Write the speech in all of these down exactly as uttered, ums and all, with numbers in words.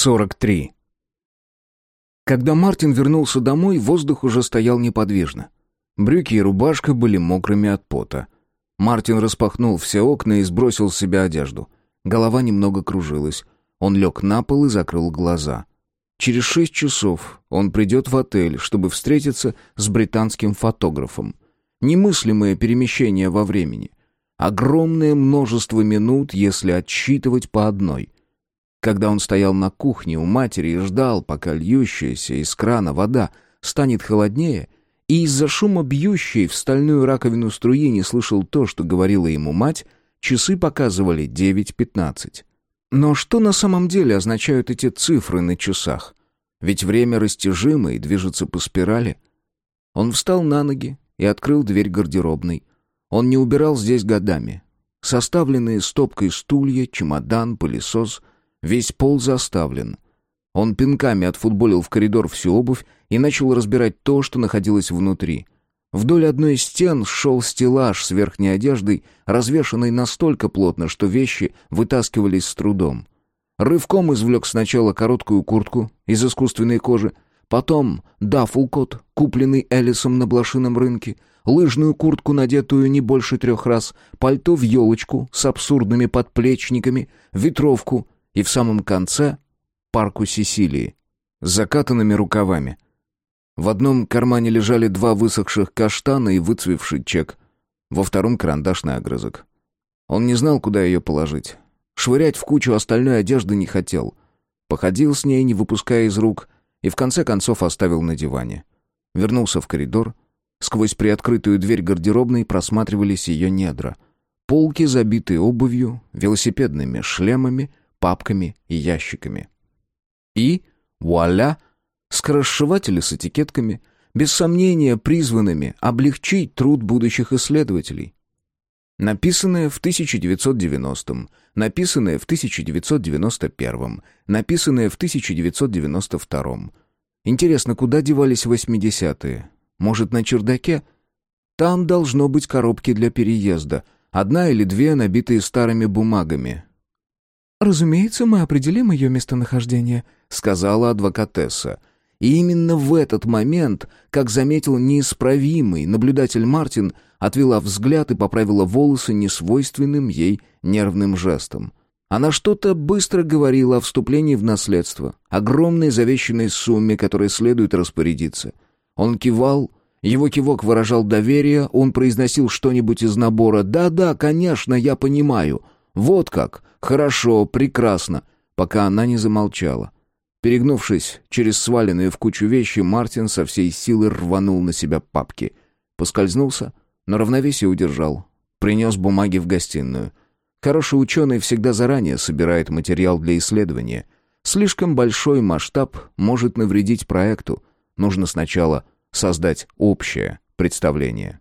сорок три. Когда Мартин вернулся домой, воздух уже стоял неподвижно. Брюки и рубашка были мокрыми от пота. Мартин распахнул все окна и сбросил с себя одежду. Голова немного кружилась. Он лег на пол и закрыл глаза. Через шесть часов он придет в отель, чтобы встретиться с британским фотографом. Немыслимое перемещение во времени. Огромное множество минут, если отсчитывать по одной. Когда он стоял на кухне у матери и ждал, пока льющаяся из крана вода станет холоднее, и из-за шума бьющей в стальную раковину струи не слышал то, что говорила ему мать, часы показывали девять пятнадцать. Но что на самом деле означают эти цифры на часах? Ведь время растяжимо и движется по спирали. Он встал на ноги и открыл дверь гардеробной. Он не убирал здесь годами. Составленные стопкой стулья, чемодан, пылесос — весь пол заставлен. Он пинками отфутболил в коридор всю обувь и начал разбирать то, что находилось внутри. Вдоль одной из стен шел стеллаж с верхней одеждой, развешанной настолько плотно, что вещи вытаскивались с трудом. Рывком извлек сначала короткую куртку из искусственной кожи, потом даффлкот, купленный Элисом на блошином рынке, лыжную куртку, надетую не больше трех раз, пальто в елочку с абсурдными подплечниками, ветровку и в самом конце парку Сесилии с закатанными рукавами. В одном кармане лежали два высохших каштана и выцвевший чек, во втором карандашный огрызок. Он не знал, куда ее положить. Швырять в кучу остальной одежды не хотел. Походил с ней, не выпуская из рук, и в конце концов оставил на диване. Вернулся в коридор. Сквозь приоткрытую дверь гардеробной просматривались ее недра. Полки, забитые обувью, велосипедными шлемами, папками и ящиками. И, вуаля, скоросшиватели с этикетками, без сомнения призванными облегчить труд будущих исследователей. Написанное в тысяча девятьсот девяностом, написанное в тысяча девятьсот девяносто первом, написанное в тысяча девятьсот девяносто втором. Интересно, куда девались восьмидесятые? Может, на чердаке? Там должно быть коробки для переезда, одна или две, набитые старыми бумагами. «Разумеется, мы определим ее местонахождение», — сказала адвокатесса. И именно в этот момент, как заметил неисправимый наблюдатель Мартин, отвела взгляд и поправила волосы несвойственным ей нервным жестом. Она что-то быстро говорила о вступлении в наследство, огромной завещанной сумме, которой следует распорядиться. Он кивал, его кивок выражал доверие, он произносил что-нибудь из набора «Да-да, конечно, я понимаю». «Вот как! Хорошо, прекрасно!» Пока она не замолчала. Перегнувшись через сваленные в кучу вещи, Мартин со всей силы рванул на себя папки. Поскользнулся, но равновесие удержал. Принес бумаги в гостиную. Хороший ученый всегда заранее собирает материал для исследования. Слишком большой масштаб может навредить проекту. Нужно сначала создать общее представление.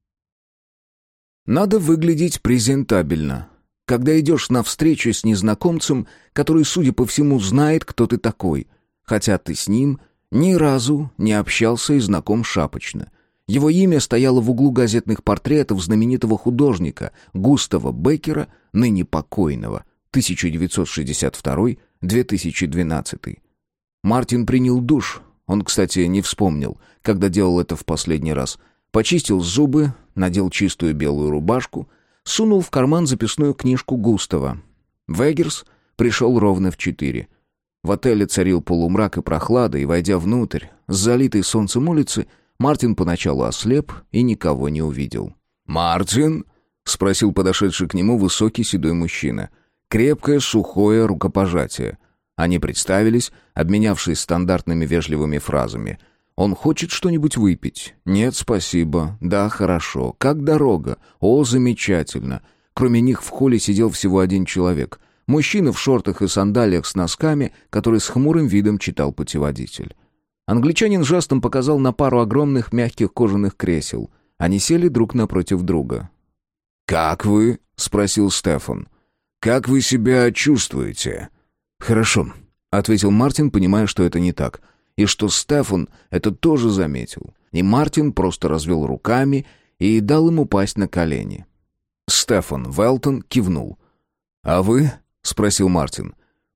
Надо выглядеть презентабельно. Когда идешь на встречу с незнакомцем, который, судя по всему, знает, кто ты такой, хотя ты с ним ни разу не общался и знаком шапочно. Его имя стояло в углу газетных портретов знаменитого художника Густава Беккера, ныне покойного, тысяча девятьсот шестьдесят второй — две тысячи двенадцатый. Мартин принял душ. Он, кстати, не вспомнил, когда делал это в последний раз. Почистил зубы, надел чистую белую рубашку, сунул в карман записную книжку Густава. Вегерс пришел ровно в четыре. В отеле царил полумрак и прохлада, и, войдя внутрь, с залитой солнцем улицы, Мартин поначалу ослеп и никого не увидел. «Мартин?» — спросил подошедший к нему высокий седой мужчина. Крепкое, сухое рукопожатие. Они представились, обменявшись стандартными вежливыми фразами. «Он хочет что-нибудь выпить?» «Нет, спасибо». «Да, хорошо». «Как дорога?» «О, замечательно». Кроме них в холле сидел всего один человек. Мужчина в шортах и сандалиях с носками, который с хмурым видом читал путеводитель. Англичанин жестом показал на пару огромных мягких кожаных кресел. Они сели друг напротив друга. «Как вы?» — спросил Стефан. «Как вы себя чувствуете?» «Хорошо», — ответил Мартин, понимая, что это не так. И что Стефан это тоже заметил. И Мартин просто развел руками и дал ему упасть на колени. Стефан Велтон кивнул. «А вы?» — спросил Мартин.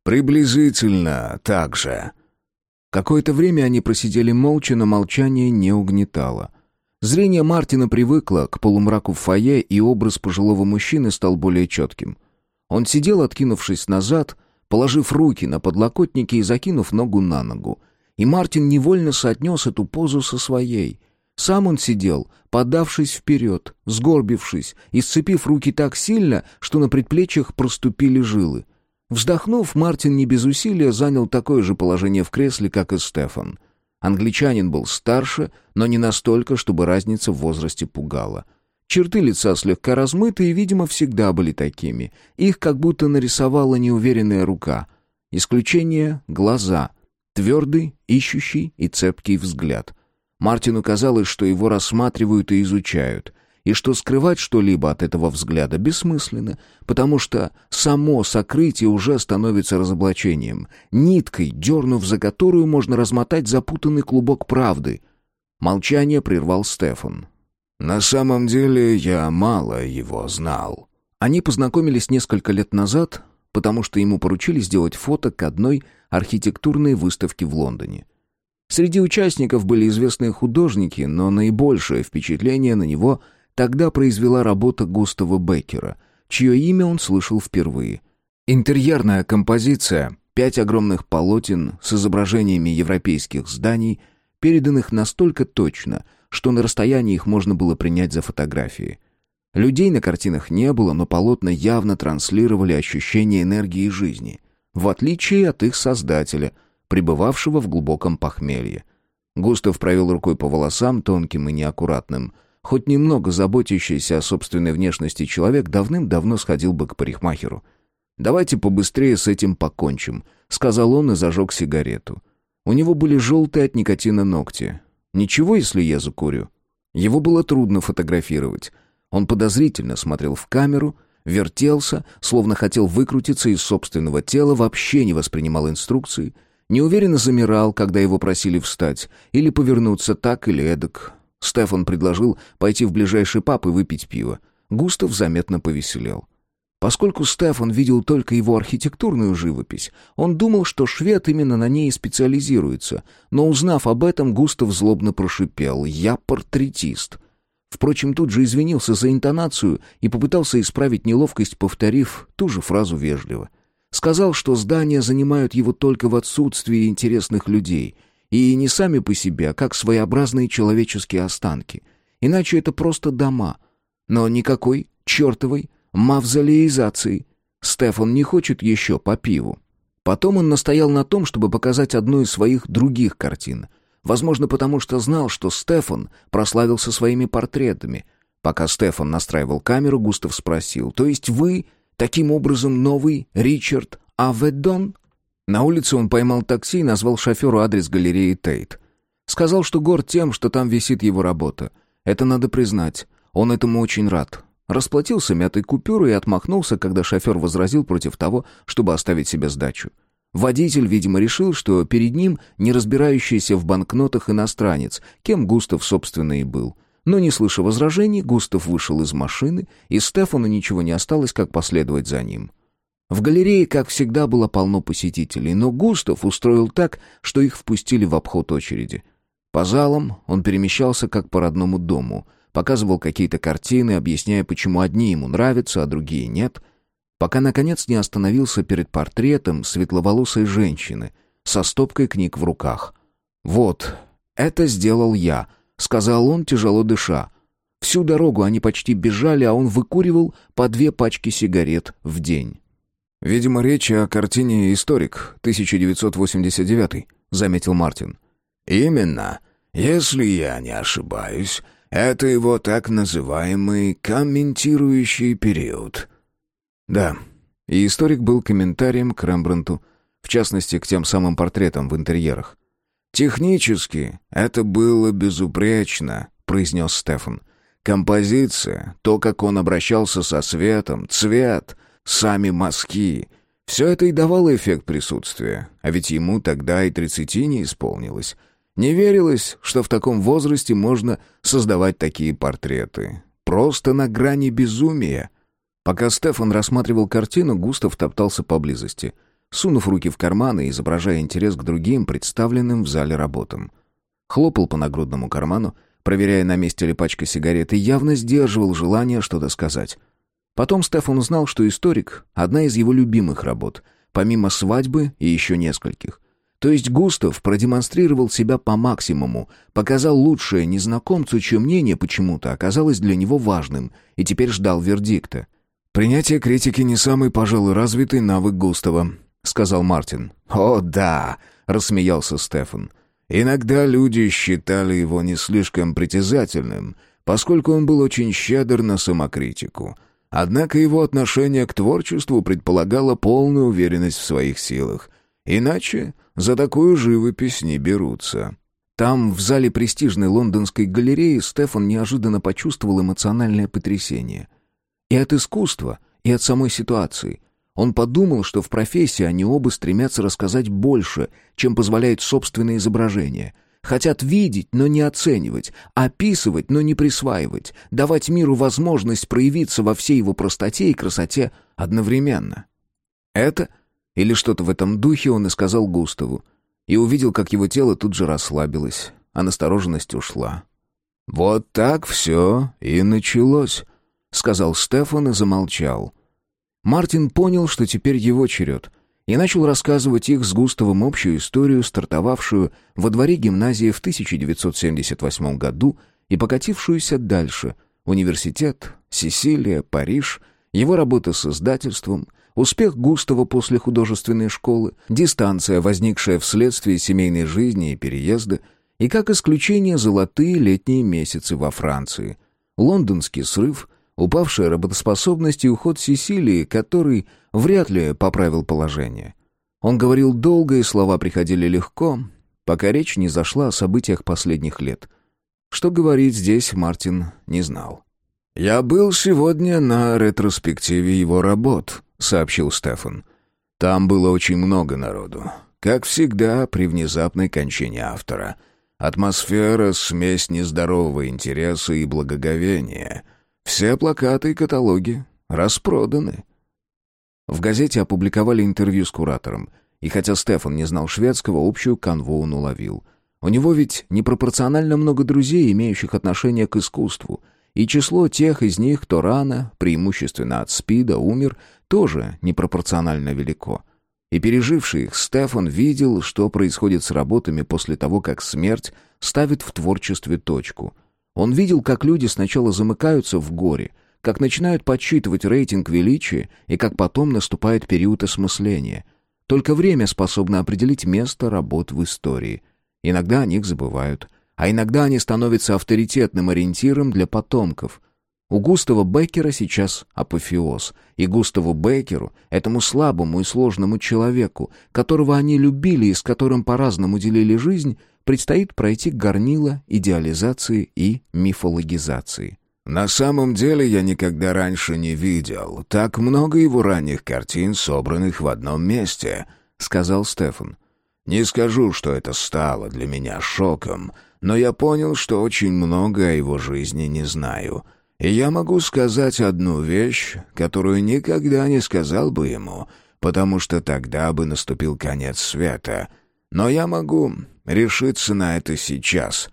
«Приблизительно так же». Какое-то время они просидели молча, но молчание не угнетало. Зрение Мартина привыкло к полумраку в фойе, и образ пожилого мужчины стал более четким. Он сидел, откинувшись назад, положив руки на подлокотники и закинув ногу на ногу. И Мартин невольно соотнес эту позу со своей. Сам он сидел, подавшись вперед, сгорбившись и сцепив руки так сильно, что на предплечьях проступили жилы. Вздохнув, Мартин не без усилия занял такое же положение в кресле, как и Стефан. Англичанин был старше, но не настолько, чтобы разница в возрасте пугала. Черты лица слегка размыты и, видимо, всегда были такими. Их как будто нарисовала неуверенная рука. Исключение — глаза. Твердый, ищущий и цепкий взгляд. Мартину казалось, что его рассматривают и изучают, и что скрывать что-либо от этого взгляда бессмысленно, потому что само сокрытие уже становится разоблачением, ниткой, дернув за которую можно размотать запутанный клубок правды. Молчание прервал Стефан. «На самом деле я мало его знал». Они познакомились несколько лет назад, потому что ему поручили сделать фото к одной архитектурной выставке в Лондоне. Среди участников были известные художники, но наибольшее впечатление на него тогда произвела работа Густава Беккера, чье имя он слышал впервые. Интерьерная композиция, пять огромных полотен с изображениями европейских зданий, переданных настолько точно, что на расстоянии их можно было принять за фотографии. Людей на картинах не было, но полотна явно транслировали ощущение энергии и жизни, в отличие от их создателя, пребывавшего в глубоком похмелье. Густав провел рукой по волосам, тонким и неаккуратным. Хоть немного заботящийся о собственной внешности человек давным-давно сходил бы к парикмахеру. «Давайте побыстрее с этим покончим», — сказал он и зажег сигарету. У него были желтые от никотина ногти. «Ничего, если я закурю?» Его было трудно фотографировать. Он подозрительно смотрел в камеру, вертелся, словно хотел выкрутиться из собственного тела, вообще не воспринимал инструкции, неуверенно замирал, когда его просили встать, или повернуться так или эдак. Стефан предложил пойти в ближайший паб и выпить пиво. Густав заметно повеселел. Поскольку Стефан видел только его архитектурную живопись, он думал, что швед именно на ней и специализируется, но, узнав об этом, Густав злобно прошипел: «Я портретист». Впрочем, тут же извинился за интонацию и попытался исправить неловкость, повторив ту же фразу вежливо. Сказал, что здания занимают его только в отсутствии интересных людей, и не сами по себе, а как своеобразные человеческие останки. Иначе это просто дома. Но никакой чертовой мавзолеизации. Стефан не хочет еще по пиву. Потом он настоял на том, чтобы показать одну из своих других картин. Возможно, потому что знал, что Стефан прославился своими портретами. Пока Стефан настраивал камеру, Густав спросил: «То есть вы, таким образом, новый Ричард Аведон?» На улице он поймал такси и назвал шоферу адрес галереи Тейт. Сказал, что горд тем, что там висит его работа. Это надо признать. Он этому очень рад. Расплатился мятой купюрой и отмахнулся, когда шофер возразил против того, чтобы оставить себе сдачу. Водитель, видимо, решил, что перед ним не разбирающийся в банкнотах иностранец, кем Густав, собственно, и был. Но, не слыша возражений, Густав вышел из машины, и Стефану ничего не осталось, как последовать за ним. В галерее, как всегда, было полно посетителей, но Густав устроил так, что их впустили в обход очереди. По залам он перемещался как по родному дому, показывал какие-то картины, объясняя, почему одни ему нравятся, а другие нет, пока, наконец, не остановился перед портретом светловолосой женщины со стопкой книг в руках. «Вот, это сделал я», — сказал он, тяжело дыша. Всю дорогу они почти бежали, а он выкуривал по две пачки сигарет в день. «Видимо, речь о картине «Историк» тысяча девятьсот восемьдесят девятый», — заметил Мартин. «Именно. Если я не ошибаюсь, это его так называемый комментирующий период». Да, и «Историк» был комментарием к Рембрандту, в частности, к тем самым портретам в интерьерах. «Технически это было безупречно», — произнес Стефан. «Композиция, то, как он обращался со светом, цвет, сами мазки — все это и давало эффект присутствия, а ведь ему тогда и тридцати не исполнилось. Не верилось, что в таком возрасте можно создавать такие портреты. Просто на грани безумия». Пока Стефан рассматривал картину, Густав топтался поблизости. сунув руки в карманы и изображая интерес к другим представленным в зале работам. Хлопал по нагрудному карману, проверяя, на месте ли пачка сигарет, и явно сдерживал желание что-то сказать. Потом Стефан узнал, что «Историк» — одна из его любимых работ, помимо «Свадьбы» и еще нескольких. То есть Густав продемонстрировал себя по максимуму, показал лучшее незнакомцу, чье мнение почему-то оказалось для него важным, и теперь ждал вердикта. «Принятие критики не самый, пожалуй, развитый навык Густава», — сказал Мартин. «О, да!» — рассмеялся Стефан. «Иногда люди считали его не слишком притязательным, поскольку он был очень щедр на самокритику. Однако его отношение к творчеству предполагало полную уверенность в своих силах. Иначе за такую живопись не берутся». Там, в зале престижной лондонской галереи, Стефан неожиданно почувствовал эмоциональное потрясение. И от искусства, и от самой ситуации. Он подумал, что в профессии они оба стремятся рассказать больше, чем позволяет собственное изображение. Хотят видеть, но не оценивать, описывать, но не присваивать, давать миру возможность проявиться во всей его простоте и красоте одновременно. Это, или что-то в этом духе, он и сказал Густаву, и увидел, как его тело тут же расслабилось, а настороженность ушла. «Вот так все и началось», — сказал Стефан и замолчал. Мартин понял, что теперь его черед, и начал рассказывать их с Густавом общую историю, стартовавшую во дворе гимназии в тысяча девятьсот семьдесят восьмом году и покатившуюся дальше. Университет, Сесилия, Париж, его работа с издательством, успех Густава после художественной школы, дистанция, возникшая вследствие семейной жизни и переезда, и, как исключение, золотые летние месяцы во Франции, лондонский срыв, упавшая работоспособность и уход Сесилии, который вряд ли поправил положение. Он говорил долго, и слова приходили легко, пока речь не зашла о событиях последних лет. Что говорить здесь, Мартин не знал. «Я был сегодня на ретроспективе его работ», — сообщил Стефан. «Там было очень много народу. Как всегда, при внезапной кончине автора. Атмосфера — смесь нездорового интереса и благоговения. Все плакаты и каталоги распроданы». В газете опубликовали интервью с куратором, и хотя Стефан не знал шведского, общую канву он уловил. У него ведь непропорционально много друзей, имеющих отношение к искусству, и число тех из них, кто рано, преимущественно от СПИДа, умер, тоже непропорционально велико. И переживший их Стефан видел, что происходит с работами после того, как смерть ставит в творчестве точку. Он видел, как люди сначала замыкаются в горе, как начинают подсчитывать рейтинг величия и как потом наступает период осмысления. Только время способно определить место работ в истории. Иногда о них забывают, а иногда они становятся авторитетным ориентиром для потомков. У Густава Беккера сейчас апофеоз, и Густаву Беккеру, этому слабому и сложному человеку, которого они любили и с которым по-разному делили жизнь, предстоит пройти горнило идеализации и мифологизации. «На самом деле я никогда раньше не видел так много его ранних картин, собранных в одном месте», — сказал Стефан. «Не скажу, что это стало для меня шоком, но я понял, что очень много о его жизни не знаю. И я могу сказать одну вещь, которую никогда не сказал бы ему, потому что тогда бы наступил конец света. Но я могу решиться на это сейчас».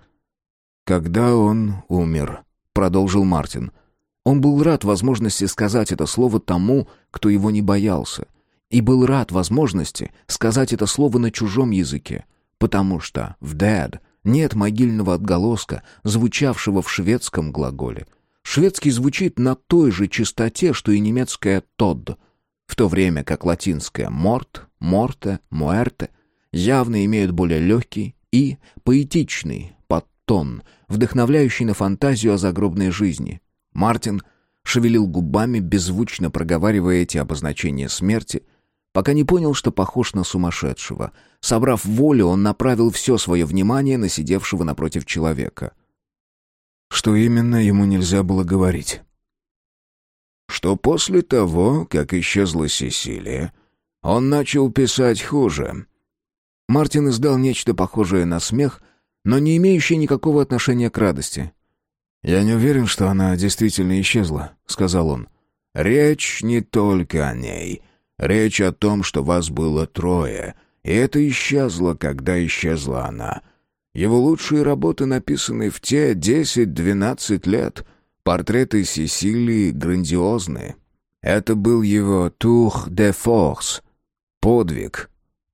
«Когда он умер», — продолжил Мартин. Он был рад возможности сказать это слово тому, кто его не боялся. И был рад возможности сказать это слово на чужом языке, потому что в «dead» нет могильного отголоска, звучавшего в шведском глаголе. Шведский звучит на той же частоте, что и немецкое «тод», в то время как латинское «морт», «морте», «муэрте» явно имеют более легкий и поэтичный подтон, вдохновляющий на фантазию о загробной жизни. Мартин шевелил губами, беззвучно проговаривая эти обозначения смерти, пока не понял, что похож на сумасшедшего. Собрав волю, он направил все свое внимание на сидевшего напротив человека. Что именно ему нельзя было говорить? Что после того, как исчезла Сесилия, он начал писать хуже. Мартин издал нечто похожее на смех, но не имеющее никакого отношения к радости. «Я не уверен, что она действительно исчезла», — сказал он. «Речь не только о ней. Речь о том, что вас было трое, и это исчезло, когда исчезла она. Его лучшие работы написаны в те десять-двенадцать лет. Портреты Сесилии грандиозные. Это был его «Tour de force» — подвиг.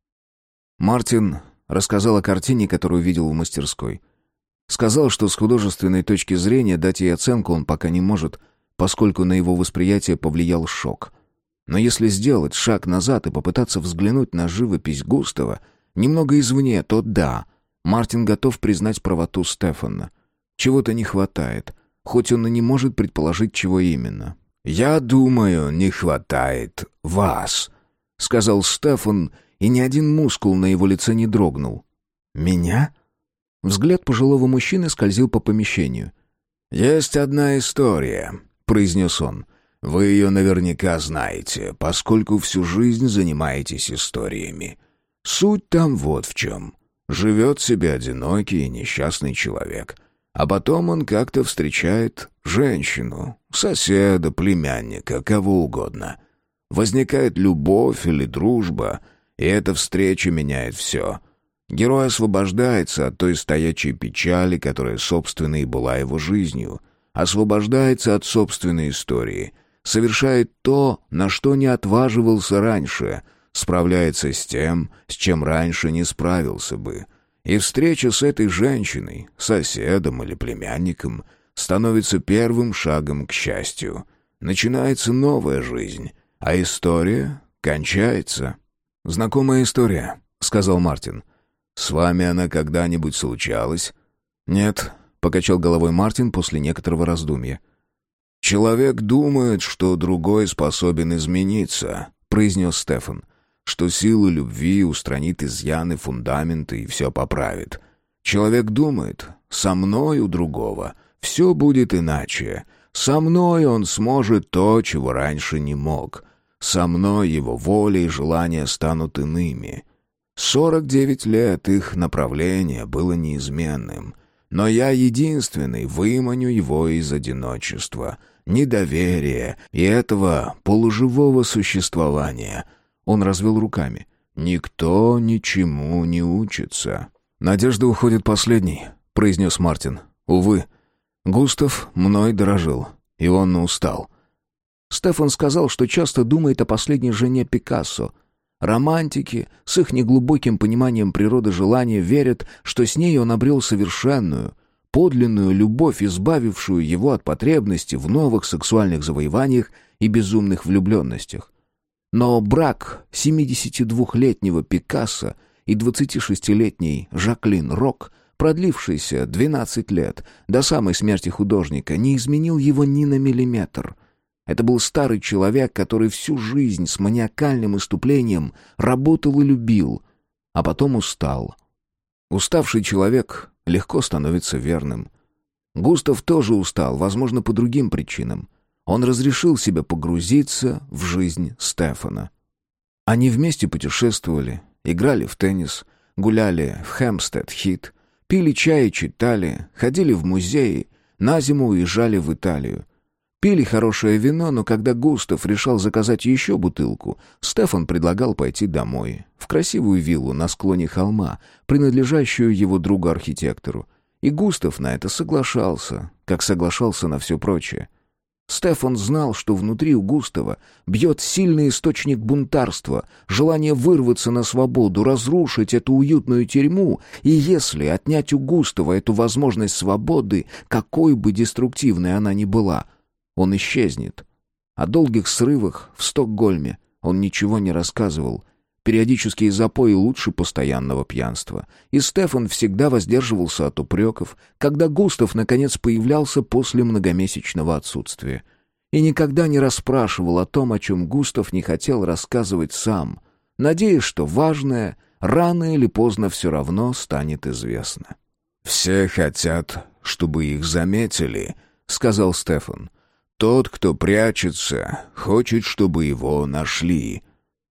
Мартин рассказал о картине, которую видел в мастерской. Сказал, что с художественной точки зрения дать ей оценку он пока не может, поскольку на его восприятие повлиял шок. Но если сделать шаг назад и попытаться взглянуть на живопись Густава немного извне, то да, Мартин готов признать правоту Стефана. Чего-то не хватает, хоть он и не может предположить, чего именно. «Я думаю, не хватает вас», — сказал Стефан, и ни один мускул на его лице не дрогнул. «Меня?» Взгляд пожилого мужчины скользил по помещению. «Есть одна история», — произнес он. «Вы ее наверняка знаете, поскольку всю жизнь занимаетесь историями. Суть там вот в чем. Живет себе одинокий и несчастный человек, а потом он как-то встречает женщину, соседа, племянника, кого угодно. Возникает любовь или дружба, и эта встреча меняет все». Герой освобождается от той стоячей печали, которая, собственно, и была его жизнью. Освобождается от собственной истории. Совершает то, на что не отваживался раньше. Справляется с тем, с чем раньше не справился бы. И встреча с этой женщиной, соседом или племянником, становится первым шагом к счастью. Начинается новая жизнь, а история кончается. «Знакомая история», — сказал Мартин. «С вами она когда-нибудь случалась?» «Нет», — покачал головой Мартин после некоторого раздумья. «Человек думает, что другой способен измениться», — произнес Стефан, «что сила любви устранит изъяны фундамента и все поправит. Человек думает, со мной у другого все будет иначе. Со мной он сможет то, чего раньше не мог. Со мной его воля и желания станут иными». Сорок девять лет их направление было неизменным. Но я единственный выманю его из одиночества, недоверия и этого полуживого существования. Он развел руками. «Никто ничему не учится». «Надежда уходит последней», — произнес Мартин. «Увы, Густав мной дорожил, и он устал». Стефан сказал, что часто думает о последней жене Пикассо. Романтики с их неглубоким пониманием природы желания верят, что с ней он обрел совершенную, подлинную любовь, избавившую его от потребности в новых сексуальных завоеваниях и безумных влюбленностях. Но брак семидесятидвухлетнего Пикассо и двадцатишестилетней Жаклин Рок, продлившийся двенадцать лет, до самой смерти художника, не изменил его ни на миллиметр. Это был старый человек, который всю жизнь с маниакальным иступлением работал и любил, а потом устал. Уставший человек легко становится верным. Густав тоже устал, возможно, по другим причинам. Он разрешил себе погрузиться в жизнь Стефана. Они вместе путешествовали, играли в теннис, гуляли в Хэмпстед-Хит, пили чай и читали, ходили в музеи, на зиму уезжали в Италию. Пили хорошее вино, но когда Густав решал заказать еще бутылку, Стефан предлагал пойти домой, в красивую виллу на склоне холма, принадлежащую его другу-архитектору. И Густав на это соглашался, как соглашался на все прочее. Стефан знал, что внутри у Густава бьет сильный источник бунтарства, желание вырваться на свободу, разрушить эту уютную тюрьму, и если отнять у Густава эту возможность свободы, какой бы деструктивной она ни была, он исчезнет. О долгих срывах в Стокгольме он ничего не рассказывал. Периодические запои лучше постоянного пьянства. И Стефан всегда воздерживался от упреков, когда Густав наконец появлялся после многомесячного отсутствия. И никогда не расспрашивал о том, о чем Густав не хотел рассказывать сам, надеясь, что важное рано или поздно все равно станет известно. «Все хотят, чтобы их заметили», — сказал Стефан. «Тот, кто прячется, хочет, чтобы его нашли».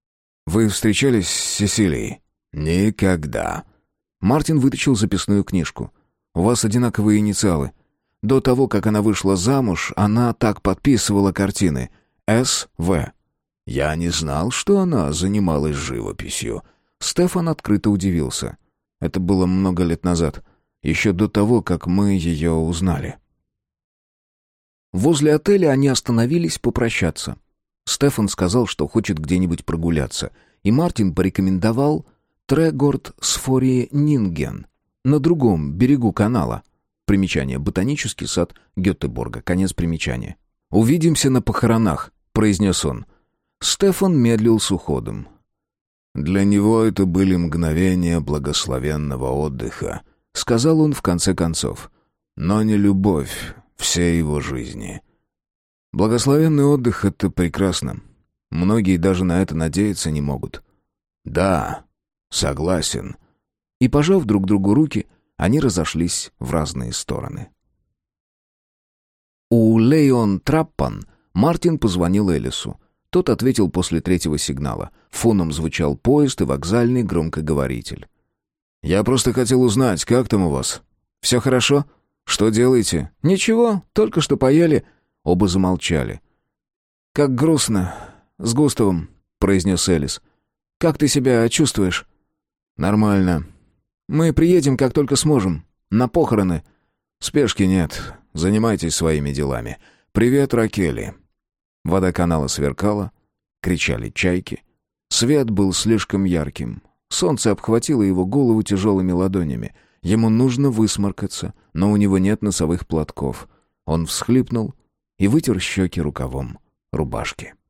«Вы встречались с Сесилией?» «Никогда». Мартин вытащил записную книжку. «У вас одинаковые инициалы. До того, как она вышла замуж, она так подписывала картины. С В Я не знал, что она занималась живописью». Стефан открыто удивился. Это было много лет назад, еще до того, как мы ее узнали. Возле отеля они остановились попрощаться. Стефан сказал, что хочет где-нибудь прогуляться, и Мартин порекомендовал Трегорд Сфории Нинген на другом берегу канала. Примечание: ботанический сад Гетеборга. Конец примечания. «Увидимся на похоронах», — произнес он. Стефан медлил с уходом. «Для него это были мгновения благословенного отдыха», — сказал он в конце концов. «Но не любовь всей его жизни». Благословенный отдых — это прекрасно. Многие даже на это надеяться не могут. «Да, согласен». И, пожав друг другу руки, они разошлись в разные стороны. У Лейон Траппан Мартин позвонил Элису. Тот ответил после третьего сигнала. Фоном звучал поезд и вокзальный громкоговоритель. «Я просто хотел узнать, как там у вас? Все хорошо? Что делаете?» «Ничего, только что поели». Оба замолчали. «Как грустно. С Густавом», — произнес Элис. «Как ты себя чувствуешь?» «Нормально. Мы приедем, как только сможем. На похороны». «Спешки нет. Занимайтесь своими делами. Привет, Ракели». Вода канала сверкала, кричали чайки. Свет был слишком ярким. Солнце обхватило его голову тяжелыми ладонями. Ему нужно высморкаться, но у него нет носовых платков. Он всхлипнул и вытер щеки рукавом рубашки.